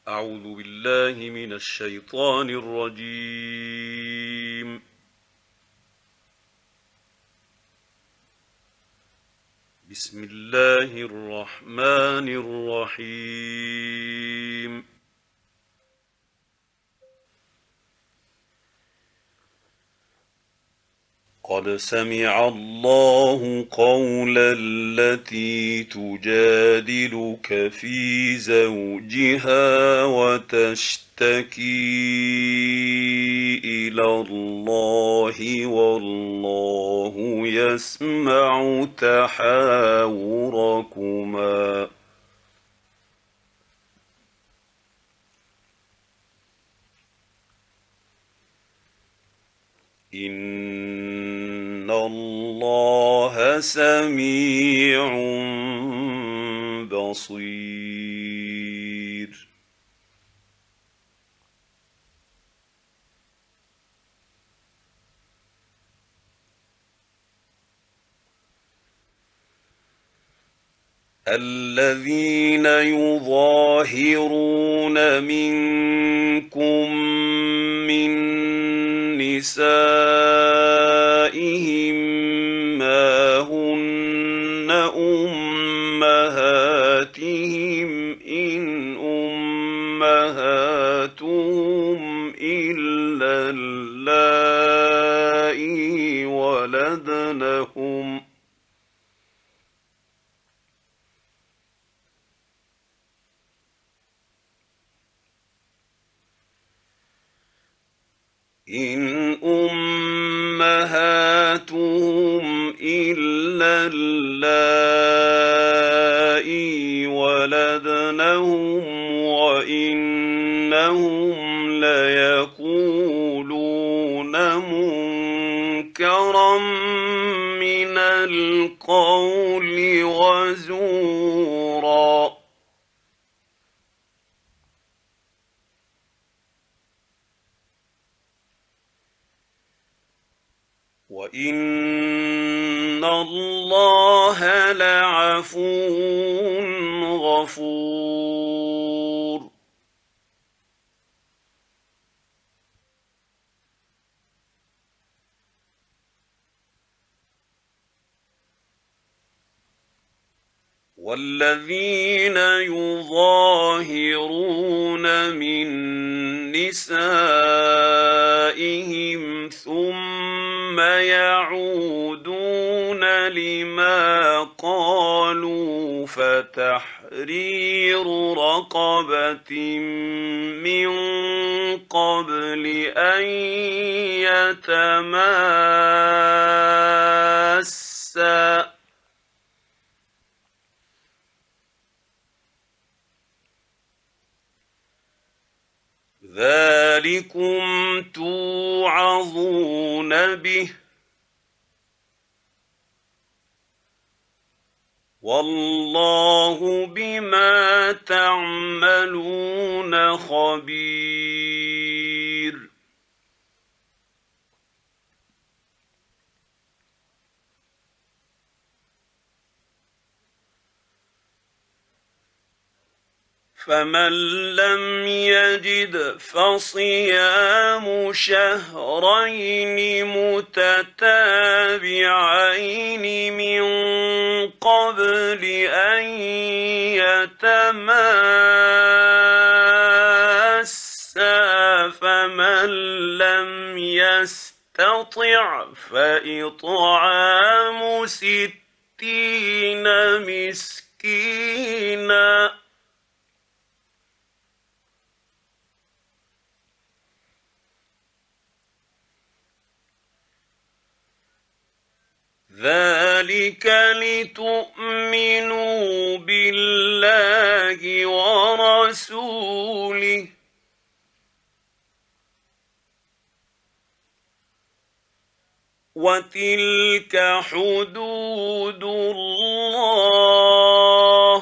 أعوذ بالله من الشيطان الرجيم. بسم الله الرحمن الرحيم. قد سمع الله قول التي تجادلك في زوجها وتشتكي إلى الله والله يسمع تحاوركما. إن الله سميع بصير. الذين يظاهرون منكم من نسائهم ما هن أمهاتهم إن أمهاتهم إلا اللائي ولدنهم إن أمهاتهم إلا اللائي ولدنهم وإنهم ليقولون منكرا من القول وزورا. وإن الله لعفو غفور. والذين يظاهرون من نسائهم ثم يعودون لما قالوا فتحرير رقبة من قبل أن يتماسا ذلكم توعظون به والله بما تعملون خبير. فمن لم يجد فصيام شهرين متتابعين من قبل أن يتماسا فمن لم يستطع فإطعام 60 مسكينا ذلك لتؤمنوا بالله ورسوله وتلك حدود الله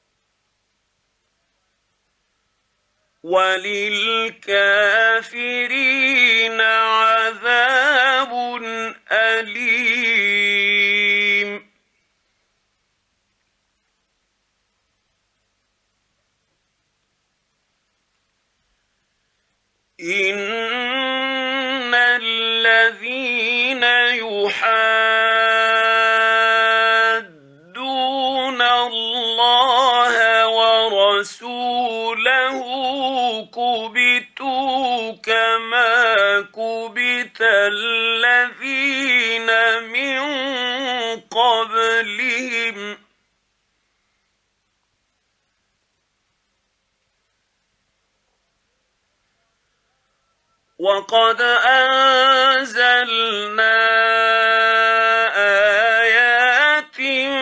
وللكافرين عذاب أليم. إن الذين يحادون الله ورسوله كبتوا كما كبت الذين من قبلهم وقد أنزلنا آيات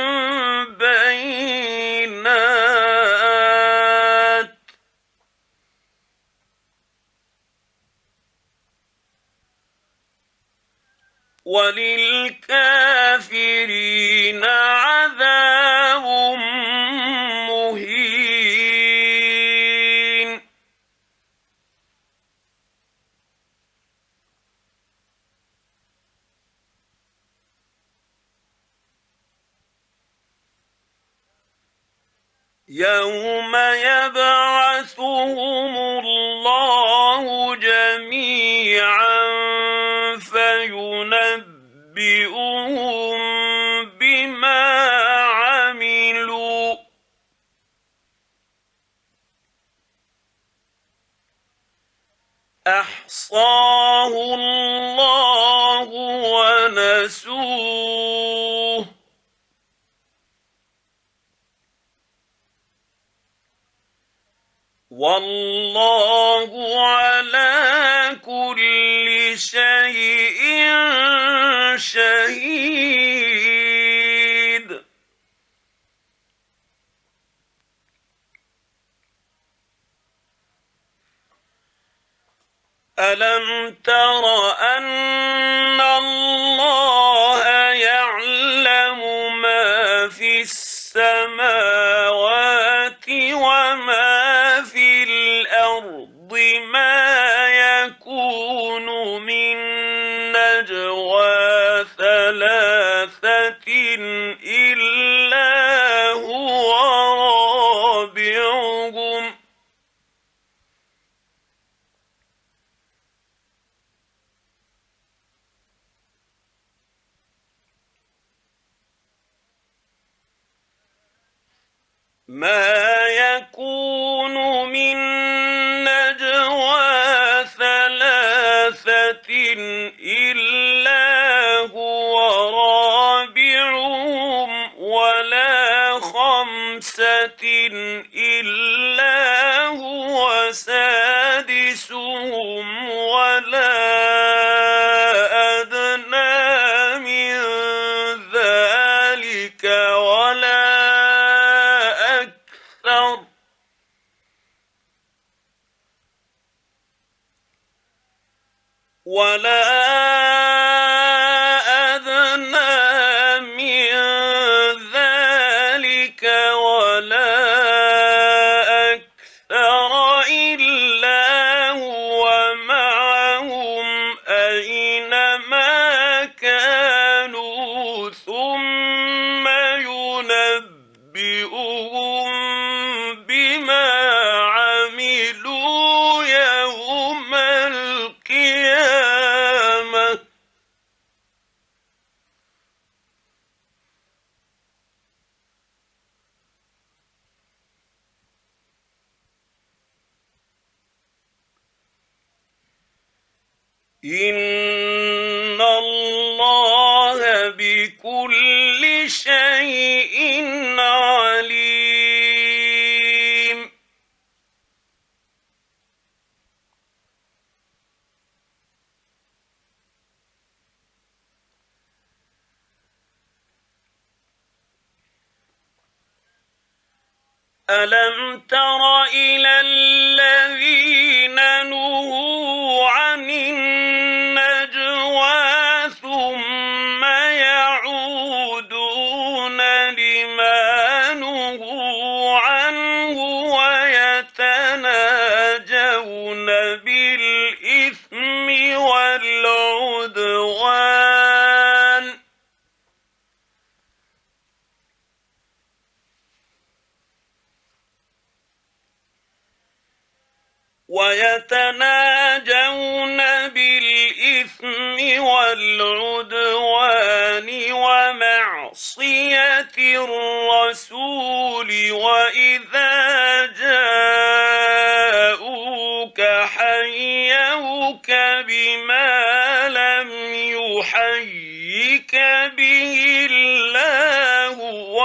بينات وللكافرين عذاب مهين يوم يبعثهم الله جميعا فينبئهم بما عملوا أحصاه الله ونسوه والله على كل شيء شهيد ألم تر أن الله يعلم ما في السماوات وما في الأرض ما يكون من نجوى ثلاثة إلا هو رابعهم ما يكون من نجوى ثلاثة إلا هو رابعهم ولا خمسة إلا هو سادسهم ولا أدنى من ذلك ولا أدنى من ذلك ولا أكثر إلا هو معهم أينما كانوا ثم ينبئهم بما عملوا يوم القيامة إن الله بكل شيء عليم ألم تر إلى الذين نهوا عن النجوى ثم يعودون لما نهوا عنه ويتناجون بالإثم والعدوان والعدوان ومعصية الرسول وإذا جاءوك حيوك بما لم يحيك به الله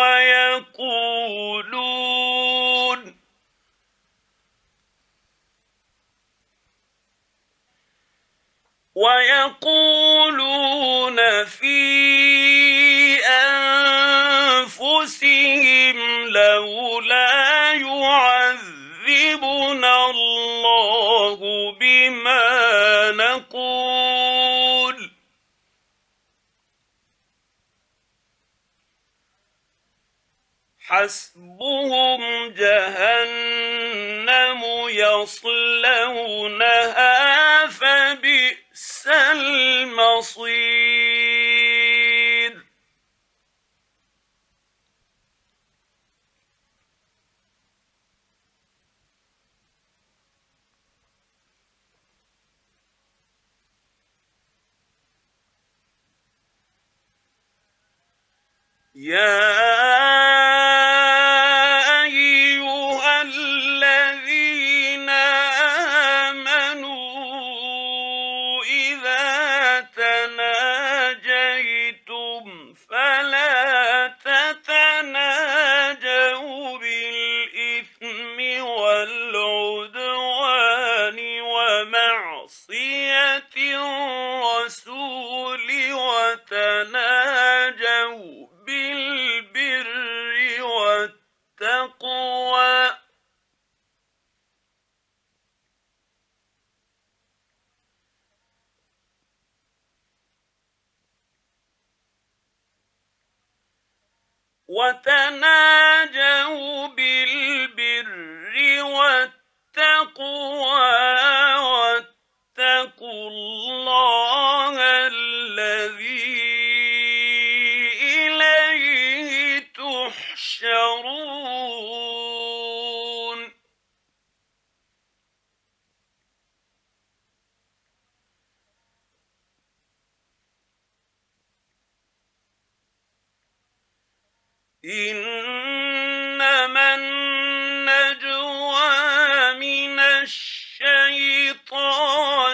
ويقولون في أنفسهم لولا يعذبنا الله بما نقول حسبهم جهنم يصلونها فبئس المصير يا أيها الذين آمنوا إذا تناجيتم فلا تتناجوا بالإثم والعدوان ومعصية الرسول وتناجوا بالبر والتقوى واتقوا الله الذي إليه تحشرون إنما النجوى من الشيطان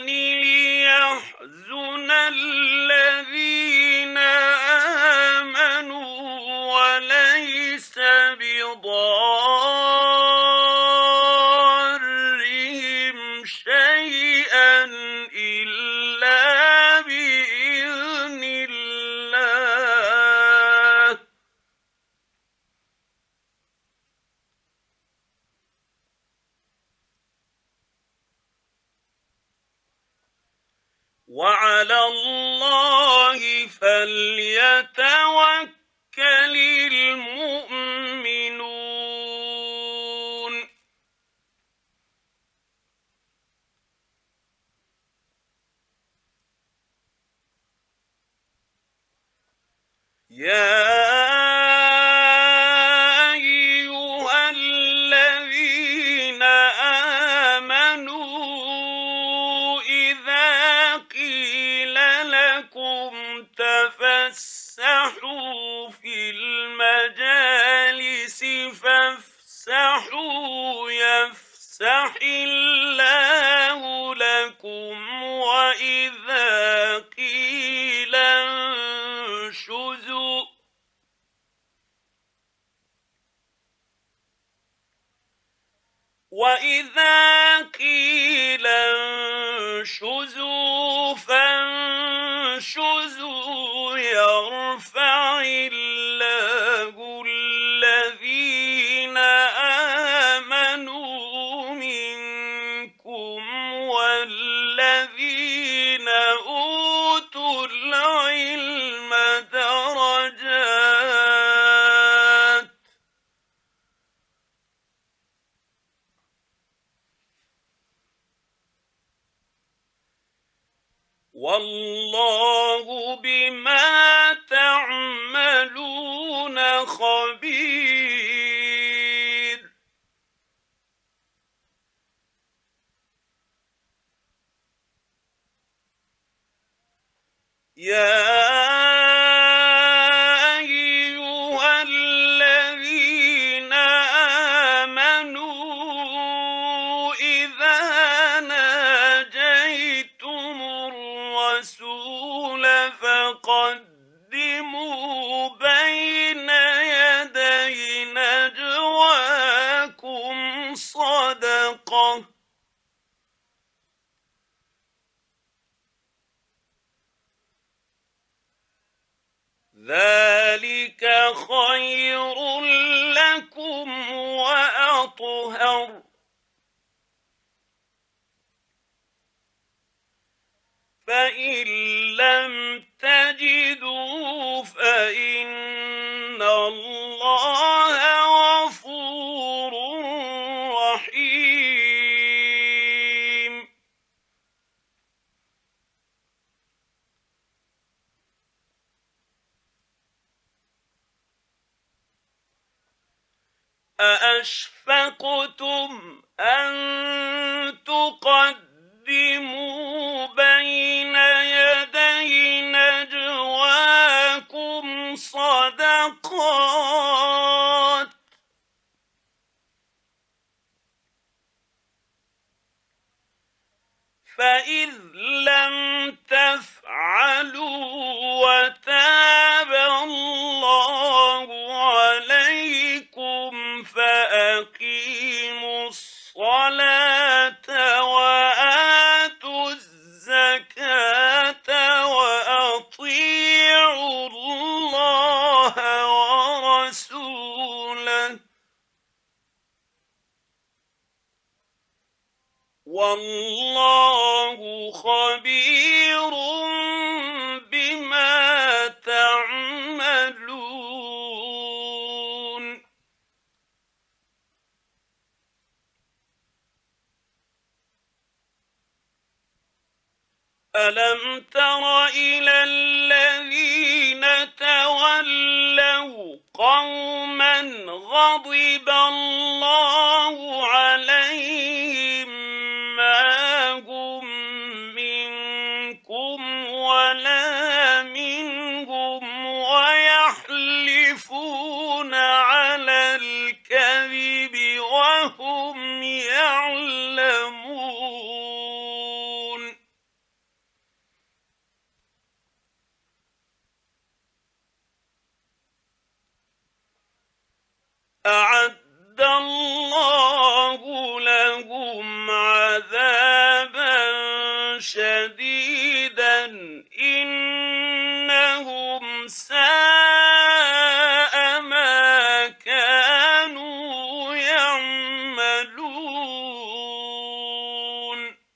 ليحزن الذين آمنوا وليس بضارهم شيئا إلا بإذن الله وعلى الله فليتوكل المؤمنون يا أيها الذين آمنوا إذا قيل لكم تفسحوا في المجالس فافسحوا يفسح الله لكم وإذا قيل انشزوا فانشزوا يرفع الله الذين آمنوا منكم والذين أوتوا العلم درجات والله بما تعملون خبير يا أيها الذين آمنوا إذا ناجيتم الرسول فقدموا بين يدي نجواكم صدقة، ذلك خير لكم وأطهر، فإن لم تجدوا فإن الله غفور رحيم. أأشفقتم أن تقدموا بين يدي نجواكم صدقات، فإذ لم تفعلوا وتاب الله عليكم فأقيموا الصلاة وآتوا الزكاة وأطيعوا الله ورسوله، والله خبير بما تعملون. ألم تر إلى الذين تولوا قوما غضب الله عليهم ما هم منكم ولا منهم ويحلفون على الكذب وهم يعلمون. أعد الله لهم عذابا شديدا إنهم ساء ما كانوا يعملون.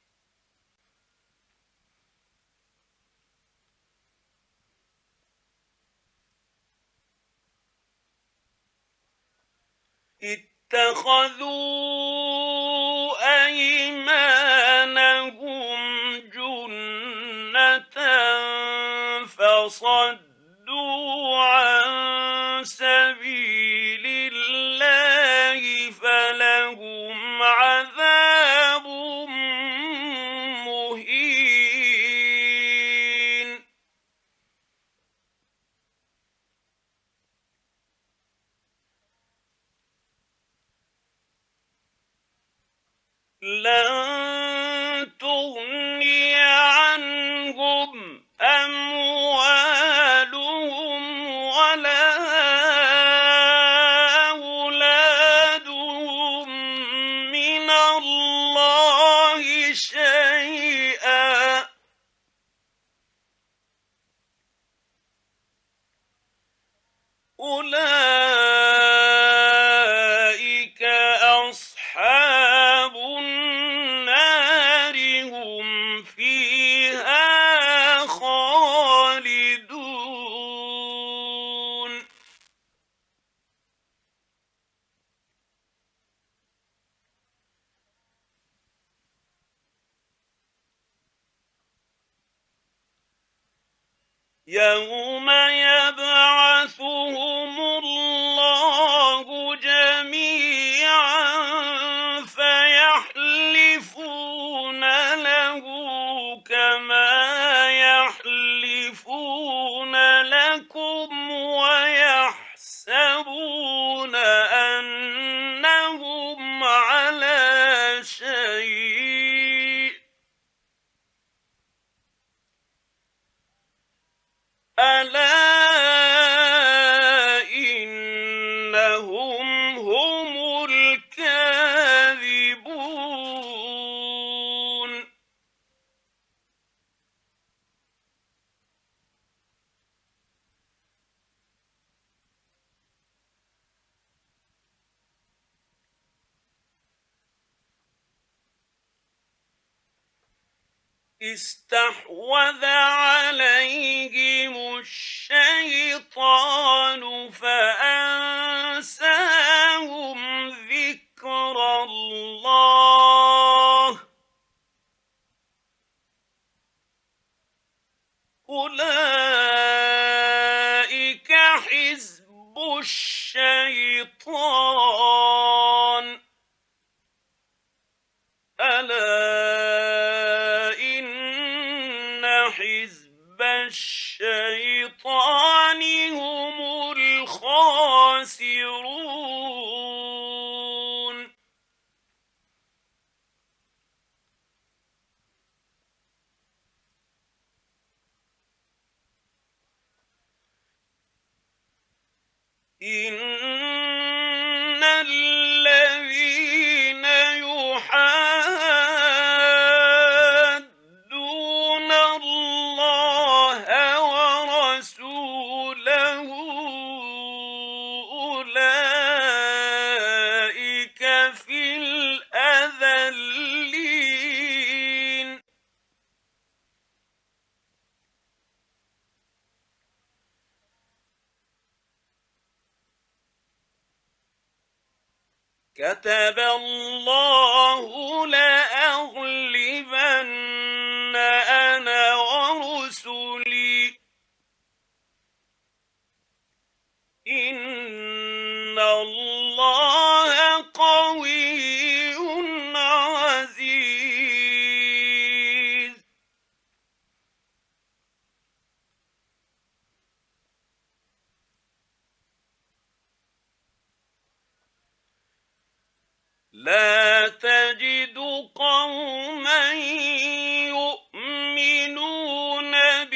اتخذوا أيمانهم جنة فصدوا عن سبيل الله فلهم عذاب مهين. لن تغني عنهم أموالهم ولا أولادهم من الله شيئا، أولئك أصحاب النار هم فيها خالدون. يوم يبعثهم الله جميعا فيحلفون له كما يحلفون استحوذ عليهم الشيطان فأنساهم ذكر الله أولئك حزب الشيطان ألا إن حزب الشيطان هم الخاسرون إن الذين يحادون الله ورسوله أولئك في الأذلين كتب الله لأغلبن أنا ورسلي إن الله قوي عزيز لا تجد قوما يؤمنون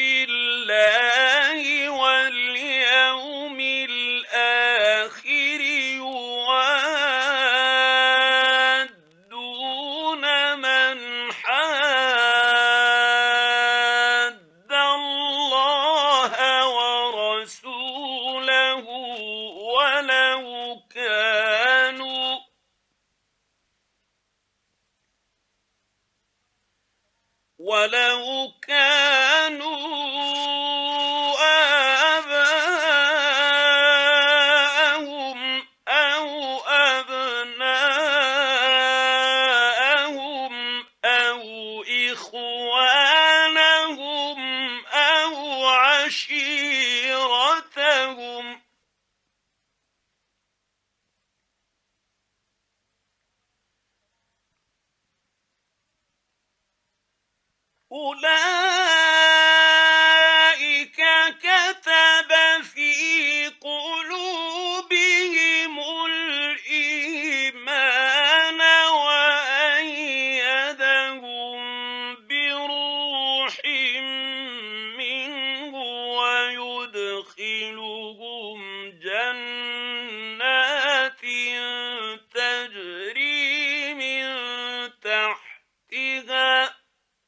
بالله واليوم الآخر يوادون من حاد الله ورسوله ولو كانوا آباءهم أو أبناءهم أو إخوانهم أو عشيرتهم أولئك كتب في قلوبهم الإيمان وأيدهم بروح منه ويدخلهم جنات تجري من تحتها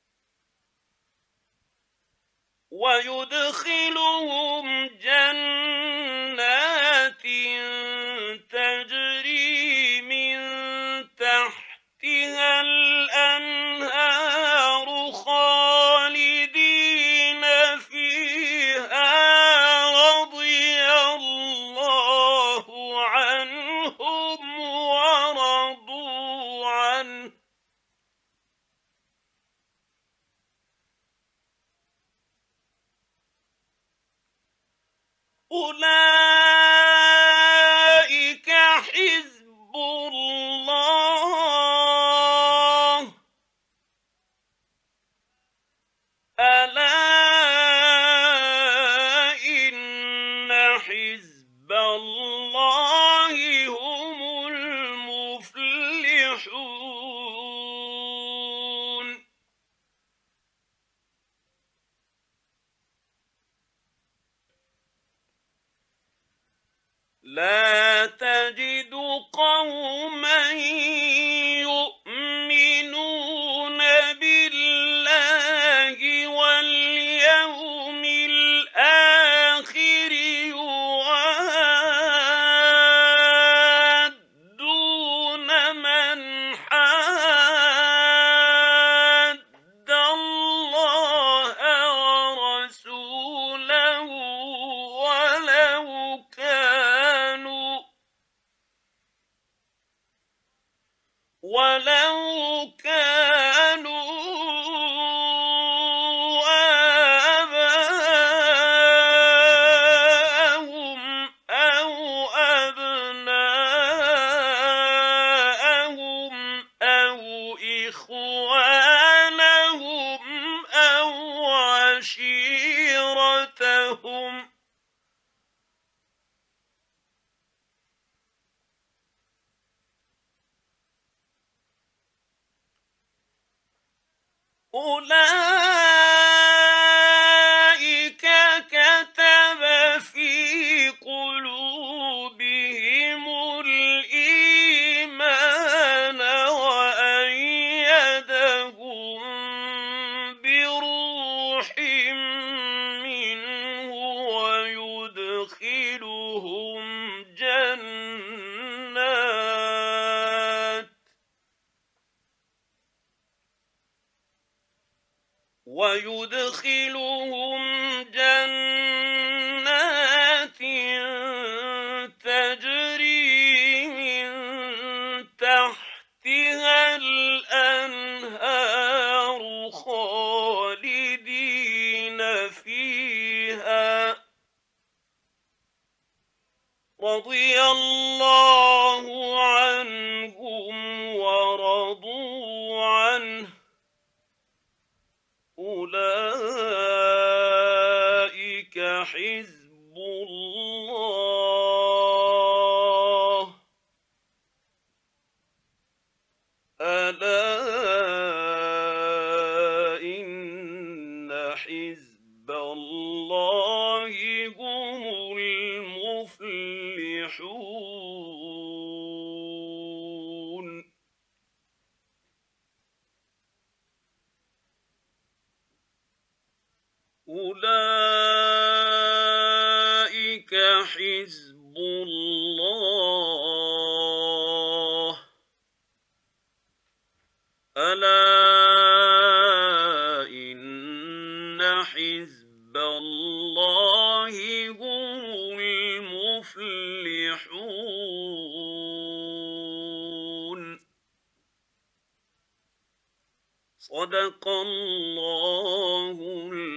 الأنهار خالدين فيها رضي الله عنهم ورضوا عنه أولئك حزب الله ألا إن حزب الله هم المفلحون أولئك كتب في قلوبهم الإيمان وأيدهم بروح منه ويدخلهم جنات تجري من تحتها الأنهار خالدين فيها رضي الله عنهم ورضوا عنه أولئك حزب الله ألا إن حزب الله هم المفلحون أولئك حزب الله ألا إن حزب الله هم المفلحون صدق الله